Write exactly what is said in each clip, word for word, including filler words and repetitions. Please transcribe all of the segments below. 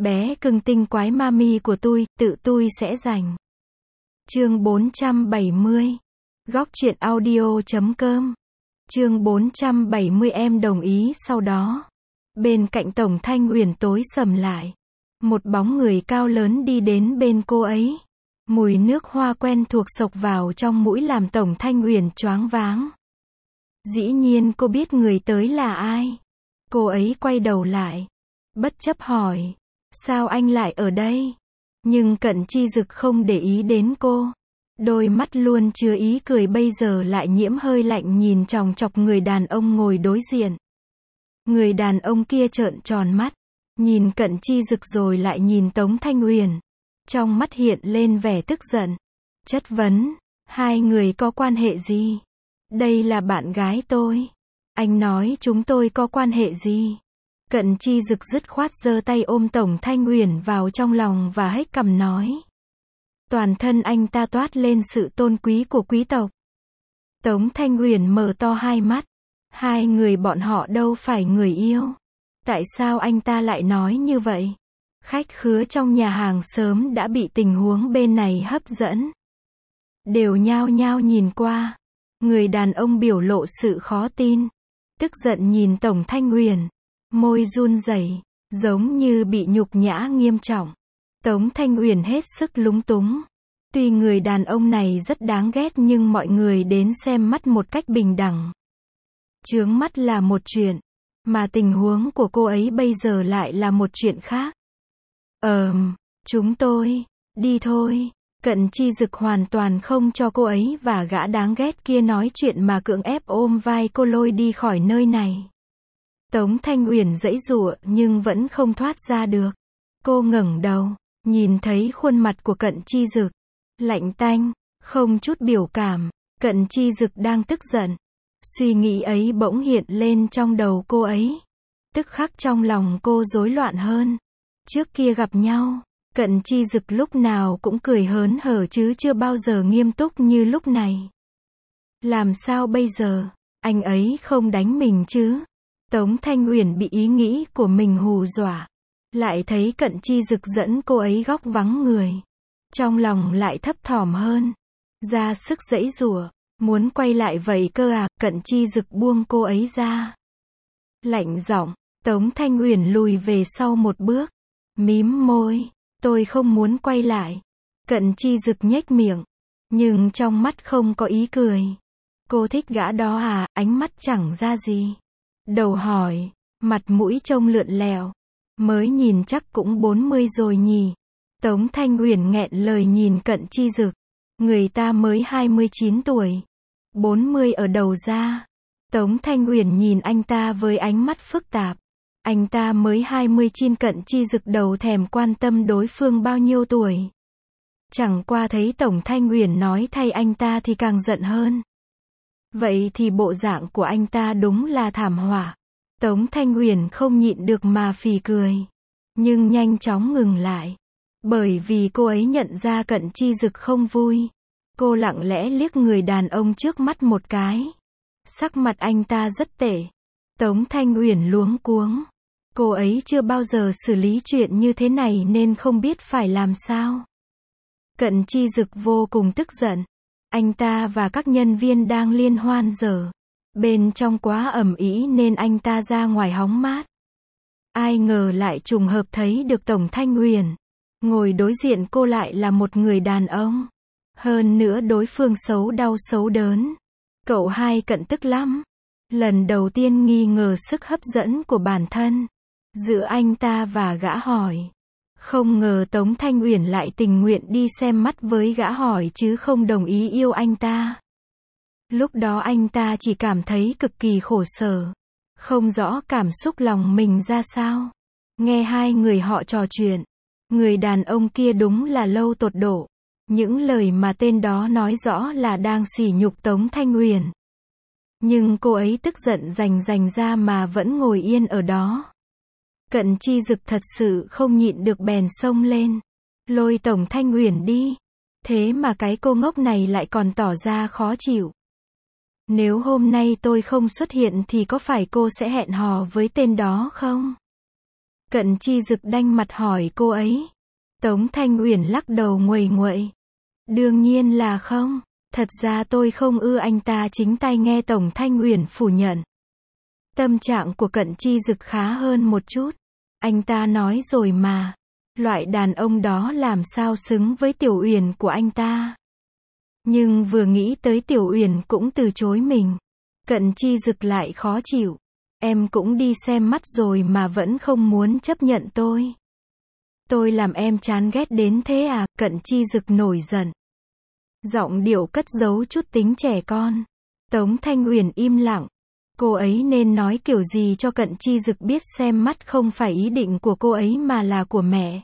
Bé cưng tinh quái mami của tôi, tự tôi sẽ giành. Chương bốn trăm bảy mươi. Góc truyện audio chấm com. Chương bốn trăm bảy mươi em đồng ý sau đó. Bên cạnh Tổng Thanh Uyển tối sầm lại. Một bóng người cao lớn đi đến bên cô ấy. Mùi nước hoa quen thuộc xộc vào trong mũi làm Tổng Thanh Uyển choáng váng. Dĩ nhiên cô biết người tới là ai. Cô ấy quay đầu lại. Bất chấp hỏi. Sao anh lại ở đây? Nhưng Cận Chi Dực không để ý đến cô. Đôi mắt luôn chứa ý cười bây giờ lại nhiễm hơi lạnh nhìn chòng chọc người đàn ông ngồi đối diện. Người đàn ông kia trợn tròn mắt. Nhìn Cận Chi Dực rồi lại nhìn Tống Thanh Uyển. Trong mắt hiện lên vẻ tức giận. Chất vấn. Hai người có quan hệ gì? Đây là bạn gái tôi. Anh nói chúng tôi có quan hệ gì? Cận Chi Dực dứt khoát giơ tay ôm Tổng Thanh Uyển vào trong lòng và hếch cằm nói. Toàn thân anh ta toát lên sự tôn quý của quý tộc. Tống Thanh Uyển mở to hai mắt. Hai người bọn họ đâu phải người yêu. Tại sao anh ta lại nói như vậy? Khách khứa trong nhà hàng sớm đã bị tình huống bên này hấp dẫn. Đều nhao nhao nhìn qua. Người đàn ông biểu lộ sự khó tin. Tức giận nhìn Tổng Thanh Uyển. Môi run rẩy, giống như bị nhục nhã nghiêm trọng. Tống Thanh Uyển hết sức lúng túng. Tuy người đàn ông này rất đáng ghét nhưng mọi người đến xem mắt một cách bình đẳng. Chướng mắt là một chuyện, mà tình huống của cô ấy bây giờ lại là một chuyện khác. Ờm, chúng tôi, đi thôi. Cận Chi Dực hoàn toàn không cho cô ấy và gã đáng ghét kia nói chuyện mà cưỡng ép ôm vai cô lôi đi khỏi nơi này. Tống Thanh Uyển giãy giụa nhưng vẫn không thoát ra được. Cô ngẩng đầu, nhìn thấy khuôn mặt của Cận Chi Dực. Lạnh tanh, không chút biểu cảm. Cận Chi Dực đang tức giận. Suy nghĩ ấy bỗng hiện lên trong đầu cô ấy. Tức khắc trong lòng cô rối loạn hơn. Trước kia gặp nhau, Cận Chi Dực lúc nào cũng cười hớn hở chứ chưa bao giờ nghiêm túc như lúc này. Làm sao bây giờ? Anh ấy không đánh mình chứ? Tống Thanh Uyển bị ý nghĩ của mình hù dọa. Lại thấy Cận Chi Dực dẫn cô ấy góc vắng người. Trong lòng lại thấp thỏm hơn. Ra sức giãy giụa. Muốn quay lại vậy cơ à? Cận Chi Dực buông cô ấy ra. Lạnh giọng. Tống Thanh Uyển lùi về sau một bước. Mím môi. Tôi không muốn quay lại. Cận Chi Dực nhếch miệng. Nhưng trong mắt không có ý cười. Cô thích gã đó à? Ánh mắt chẳng ra gì. Đầu hỏi, mặt mũi trông lượn lẹo. Mới nhìn chắc cũng bốn mươi rồi nhỉ. Tống Thanh Uyển nghẹn lời nhìn Cận Chi Dực. Người ta mới hai mươi chín tuổi. bốn mươi ở đầu ra. Tống Thanh Uyển nhìn anh ta với ánh mắt phức tạp. Anh ta mới hai mươi chín. Cận Chi Dực đầu thèm quan tâm đối phương bao nhiêu tuổi. Chẳng qua thấy Tổng Thanh Uyển nói thay anh ta thì càng giận hơn. Vậy thì bộ dạng của anh ta đúng là thảm họa. Tống Thanh Uyển không nhịn được mà phì cười. Nhưng nhanh chóng ngừng lại. Bởi vì cô ấy nhận ra Cận Chi Dực không vui. Cô lặng lẽ liếc người đàn ông trước mắt một cái. Sắc mặt anh ta rất tệ. Tống Thanh Uyển luống cuống. Cô ấy chưa bao giờ xử lý chuyện như thế này nên không biết phải làm sao. Cận Chi Dực vô cùng tức giận. Anh ta và các nhân viên đang liên hoan giờ. Bên trong quá ầm ĩ nên anh ta ra ngoài hóng mát. Ai ngờ lại trùng hợp thấy được Tổng Thanh Uyển. Ngồi đối diện cô lại là một người đàn ông. Hơn nữa đối phương xấu đau xấu đớn. Cậu hai Cận tức lắm. Lần đầu tiên nghi ngờ sức hấp dẫn của bản thân. Giữa anh ta và gã hỏi. Không ngờ Tống Thanh Uyển lại tình nguyện đi xem mắt với gã hỏi chứ không đồng ý yêu anh ta. Lúc đó anh ta chỉ cảm thấy cực kỳ khổ sở. Không rõ cảm xúc lòng mình ra sao. Nghe hai người họ trò chuyện. Người đàn ông kia đúng là lâu tột độ. Những lời mà tên đó nói rõ là đang sỉ nhục Tống Thanh Uyển. Nhưng cô ấy tức giận rành rành ra mà vẫn ngồi yên ở đó. Cận Chi Dực thật sự không nhịn được bèn xông lên. Lôi Tổng Thanh Uyển đi. Thế mà cái cô ngốc này lại còn tỏ ra khó chịu. Nếu hôm nay tôi không xuất hiện thì có phải cô sẽ hẹn hò với tên đó không? Cận Chi Dực đanh mặt hỏi cô ấy. Tống Thanh Uyển lắc đầu nguầy nguậy. Đương nhiên là không. Thật ra tôi không ưa anh ta. Chính tay nghe Tống Thanh Uyển phủ nhận. Tâm trạng của Cận Chi Dực khá hơn một chút. Anh ta nói rồi mà. Loại đàn ông đó làm sao xứng với Tiểu Uyển của anh ta. Nhưng vừa nghĩ tới Tiểu Uyển cũng từ chối mình. Cận Chi Dực lại khó chịu. Em cũng đi xem mắt rồi mà vẫn không muốn chấp nhận tôi. Tôi làm em chán ghét đến thế à? Cận Chi Dực nổi giận. Giọng điệu cất giấu chút tính trẻ con. Tống Thanh Uyển im lặng. Cô ấy nên nói kiểu gì cho Cận Chi Dực biết xem mắt không phải ý định của cô ấy mà là của mẹ.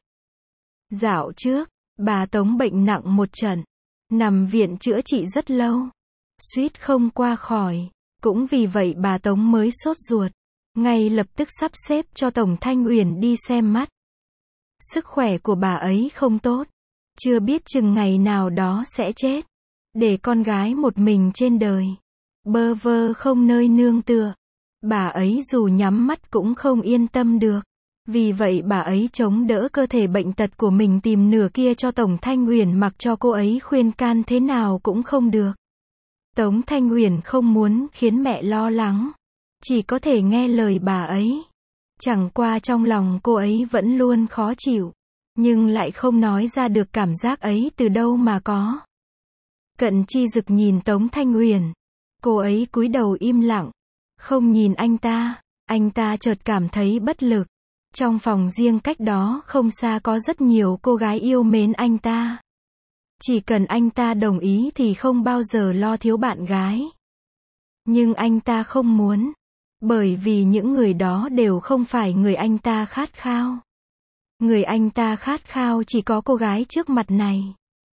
Dạo trước, bà Tống bệnh nặng một trận. Nằm viện chữa trị rất lâu. Suýt không qua khỏi. Cũng vì vậy bà Tống mới sốt ruột. Ngay lập tức sắp xếp cho Tống Thanh Uyển đi xem mắt. Sức khỏe của bà ấy không tốt. Chưa biết chừng ngày nào đó sẽ chết. Để con gái một mình trên đời. Bơ vơ không nơi nương tựa. Bà ấy dù nhắm mắt cũng không yên tâm được. Vì vậy bà ấy chống đỡ cơ thể bệnh tật của mình tìm nửa kia cho Tống Thanh Uyển mặc cho cô ấy khuyên can thế nào cũng không được. Tống Thanh Uyển không muốn khiến mẹ lo lắng. Chỉ có thể nghe lời bà ấy. Chẳng qua trong lòng cô ấy vẫn luôn khó chịu. Nhưng lại không nói ra được cảm giác ấy từ đâu mà có. Cận Chi Dực nhìn Tống Thanh Uyển. Cô ấy cúi đầu im lặng. Không nhìn anh ta. Anh ta chợt cảm thấy bất lực. Trong phòng riêng cách đó không xa có rất nhiều cô gái yêu mến anh ta. Chỉ cần anh ta đồng ý thì không bao giờ lo thiếu bạn gái. Nhưng anh ta không muốn. Bởi vì những người đó đều không phải người anh ta khát khao. Người anh ta khát khao chỉ có cô gái trước mặt này.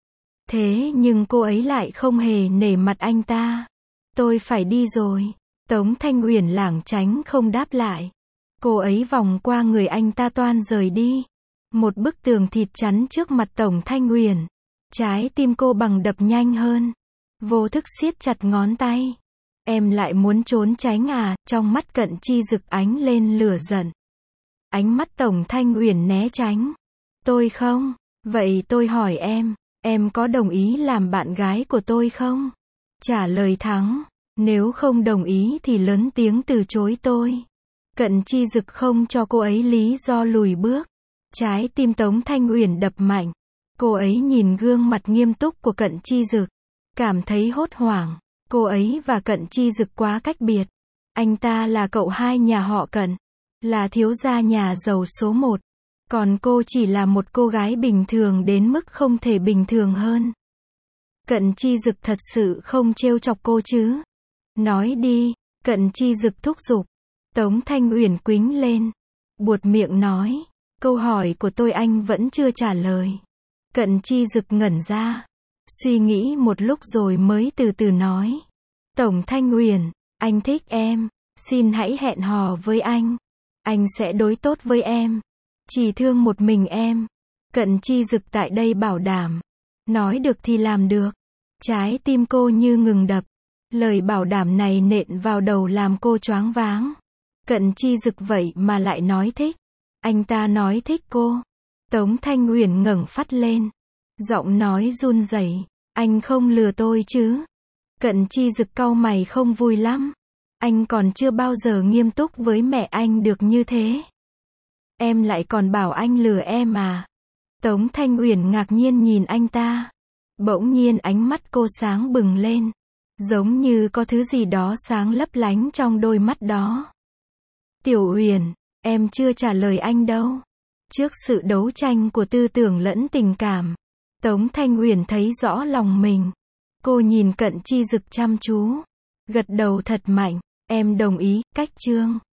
Thế nhưng cô ấy lại không hề nể mặt anh ta. Tôi phải đi rồi. Tống Thanh Uyển lảng tránh không đáp lại. Cô ấy vòng qua người anh ta toan rời đi. Một bức tường thịt chắn trước mặt Tống Thanh Uyển. Trái tim cô bằng đập nhanh hơn. Vô thức siết chặt ngón tay. Em lại muốn trốn tránh à? Trong mắt Cận Chi Dực ánh lên lửa giận. Ánh mắt Tống Thanh Uyển né tránh. Tôi không. Vậy tôi hỏi em, em có đồng ý làm bạn gái của tôi không? Trả lời thẳng. Nếu không đồng ý thì lớn tiếng từ chối tôi. Cận Chi Dực không cho cô ấy lý do lùi bước. Trái tim Tống Thanh Uyển đập mạnh. Cô ấy nhìn gương mặt nghiêm túc của Cận Chi Dực. Cảm thấy hốt hoảng. Cô ấy và Cận Chi Dực quá cách biệt. Anh ta là cậu hai nhà họ Cận. Là thiếu gia nhà giàu số một. Còn cô chỉ là một cô gái bình thường đến mức không thể bình thường hơn. Cận Chi Dực thật sự không trêu chọc cô chứ? Nói đi. Cận Chi Dực thúc giục. Tống Thanh Uyển quĩnh lên. Buột miệng nói. Câu hỏi của tôi anh vẫn chưa trả lời. Cận Chi Dực ngẩn ra. Suy nghĩ một lúc rồi mới từ từ nói. Tống Thanh Uyển, anh thích em. Xin hãy hẹn hò với anh. Anh sẽ đối tốt với em. Chỉ thương một mình em. Cận Chi Dực tại đây bảo đảm. Nói được thì làm được. Trái tim cô như ngừng đập. Lời bảo đảm này nện vào đầu làm cô choáng váng. Cận Chi Dực vậy mà lại nói thích. Anh ta nói thích cô. Tống Thanh Uyển ngẩng phát lên. Giọng nói run rẩy. Anh không lừa tôi chứ? Cận Chi Dực cau mày không vui lắm. Anh còn chưa bao giờ nghiêm túc với mẹ anh được như thế. Em lại còn bảo anh lừa em à? Tống Thanh Uyển ngạc nhiên nhìn anh ta. Bỗng nhiên ánh mắt cô sáng bừng lên. Giống như có thứ gì đó sáng lấp lánh trong đôi mắt đó. Tiểu Uyển, em chưa trả lời anh đâu. Trước sự đấu tranh của tư tưởng lẫn tình cảm, Tống Thanh Uyển thấy rõ lòng mình. Cô nhìn Cận Chi Dực chăm chú. Gật đầu thật mạnh. Em đồng ý, cách chương.